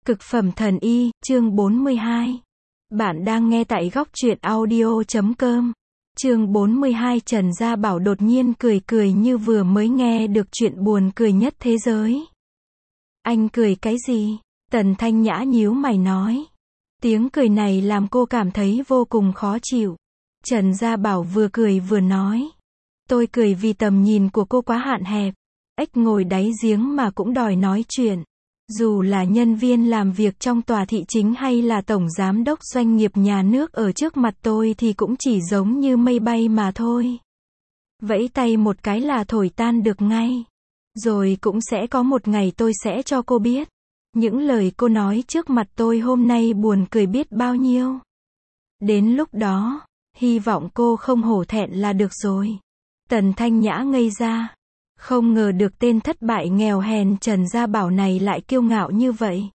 Cực phẩm thần y, chương 42. Bạn đang nghe tại góc truyện audio.com. Chương 42. Trần Gia Bảo đột nhiên cười cười như vừa mới nghe được chuyện buồn cười nhất thế giới. Anh cười cái gì? Tần Thanh Nhã nhíu mày nói. Tiếng cười này làm cô cảm thấy vô cùng khó chịu. Trần Gia Bảo vừa cười vừa nói. Tôi cười vì tầm nhìn của cô quá hạn hẹp. Ếch ngồi đáy giếng mà cũng đòi nói chuyện. Dù là nhân viên làm việc trong tòa thị chính hay là tổng giám đốc doanh nghiệp nhà nước ở trước mặt tôi thì cũng chỉ giống như mây bay mà thôi. Vẫy tay một cái là thổi tan được ngay. Rồi cũng sẽ có một ngày tôi sẽ cho cô biết. Những lời cô nói trước mặt tôi hôm nay buồn cười biết bao nhiêu. Đến lúc đó, hy vọng cô không hổ thẹn là được rồi. Tần Thanh Nhã ngây ra. Không ngờ được tên thất bại nghèo hèn Trần Gia Bảo này lại kiêu ngạo như vậy.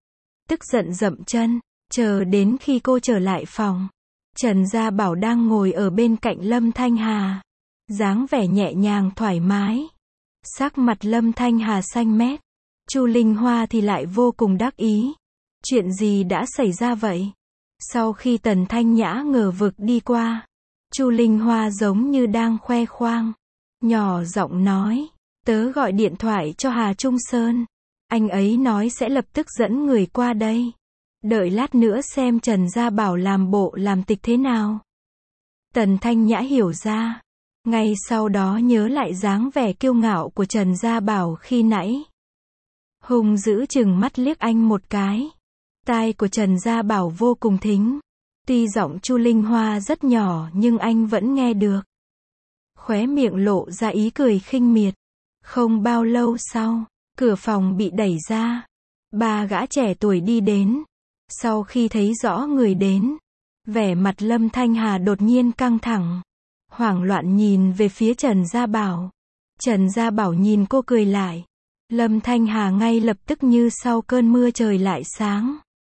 Tức giận dậm chân, chờ đến khi cô trở lại phòng. Trần Gia Bảo đang ngồi ở bên cạnh Lâm Thanh Hà. Dáng vẻ nhẹ nhàng thoải mái. Sắc mặt Lâm Thanh Hà xanh mét. Chu Linh Hoa thì lại vô cùng đắc ý. Chuyện gì đã xảy ra vậy? Sau khi Tần Thanh Nhã ngờ vực đi qua, Chu Linh Hoa giống như đang khoe khoang. Nhỏ giọng nói, tớ gọi điện thoại cho Hà Trung Sơn. Anh ấy nói sẽ lập tức dẫn người qua đây. Đợi lát nữa xem Trần Gia Bảo làm bộ làm tịch thế nào. Tần Thanh Nhã hiểu ra. Ngay sau đó nhớ lại dáng vẻ kiêu ngạo của Trần Gia Bảo khi nãy. Hùng dữ chừng mắt liếc anh một cái. Tai của Trần Gia Bảo vô cùng thính. Tuy giọng Chu Linh Hoa rất nhỏ nhưng anh vẫn nghe được. Khóe miệng lộ ra ý cười khinh miệt. Không bao lâu sau, cửa phòng bị đẩy ra. Ba gã trẻ tuổi đi đến. Sau khi thấy rõ người đến, vẻ mặt Lâm Thanh Hà đột nhiên căng thẳng. Hoảng loạn nhìn về phía Trần Gia Bảo. Trần Gia Bảo nhìn cô cười lại. Lâm Thanh Hà ngay lập tức như sau cơn mưa trời lại sáng.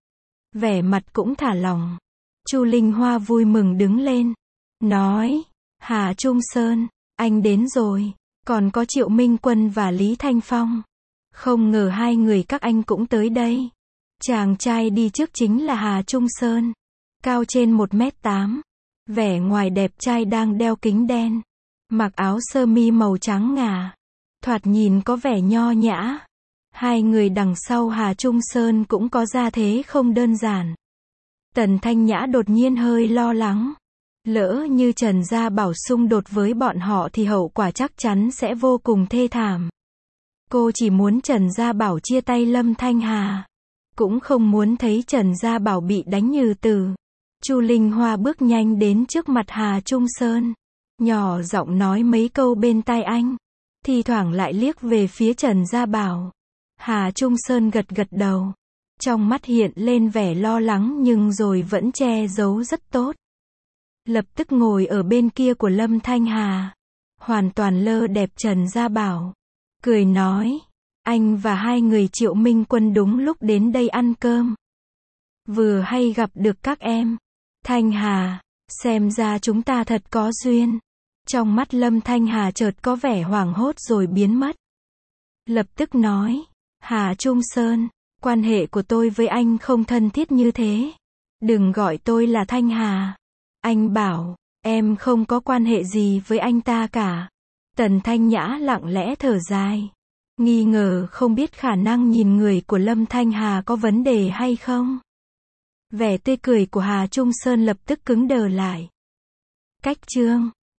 Vẻ mặt cũng thả lỏng. Chu Linh Hoa vui mừng đứng lên. Nói. Hà Trung Sơn, anh đến rồi. Còn có Triệu Minh Quân và Lý Thanh Phong. Không ngờ hai người các anh cũng tới đây. Chàng trai đi trước chính là Hà Trung Sơn. Cao trên 1m8. Vẻ ngoài đẹp trai đang đeo kính đen. Mặc áo sơ mi màu trắng ngà. Thoạt nhìn có vẻ nho nhã. Hai người đằng sau Hà Trung Sơn cũng có gia thế không đơn giản. Tần Thanh Nhã đột nhiên hơi lo lắng. Lỡ như Trần Gia Bảo xung đột với bọn họ thì hậu quả chắc chắn sẽ vô cùng thê thảm. Cô chỉ muốn Trần Gia Bảo chia tay Lâm Thanh Hà. Cũng không muốn thấy Trần Gia Bảo bị đánh như tử. Chu Linh Hoa bước nhanh đến trước mặt Hà Trung Sơn. Nhỏ giọng nói mấy câu bên tai anh. Thì thoảng lại liếc về phía Trần Gia Bảo. Hà Trung Sơn gật gật đầu. Trong mắt hiện lên vẻ lo lắng nhưng rồi vẫn che giấu rất tốt. Lập tức ngồi ở bên kia của Lâm Thanh Hà. Hoàn toàn lơ đẹp Trần Gia Bảo. Cười nói. Anh và hai người Triệu Minh Quân đúng lúc đến đây ăn cơm. Vừa hay gặp được các em. Thanh Hà. Xem ra chúng ta thật có duyên. Trong mắt Lâm Thanh Hà chợt có vẻ hoảng hốt rồi biến mất. Lập tức nói. Hà Trung Sơn. Quan hệ của tôi với anh không thân thiết như thế. Đừng gọi tôi là Thanh Hà. Anh bảo, em không có quan hệ gì với anh ta cả. Tần Thanh Nhã lặng lẽ thở dài. Nghi ngờ không biết khả năng nhìn người của Lâm Thanh Hà có vấn đề hay không. Vẻ tươi cười của Hà Trung Sơn lập tức cứng đờ lại. Cách chương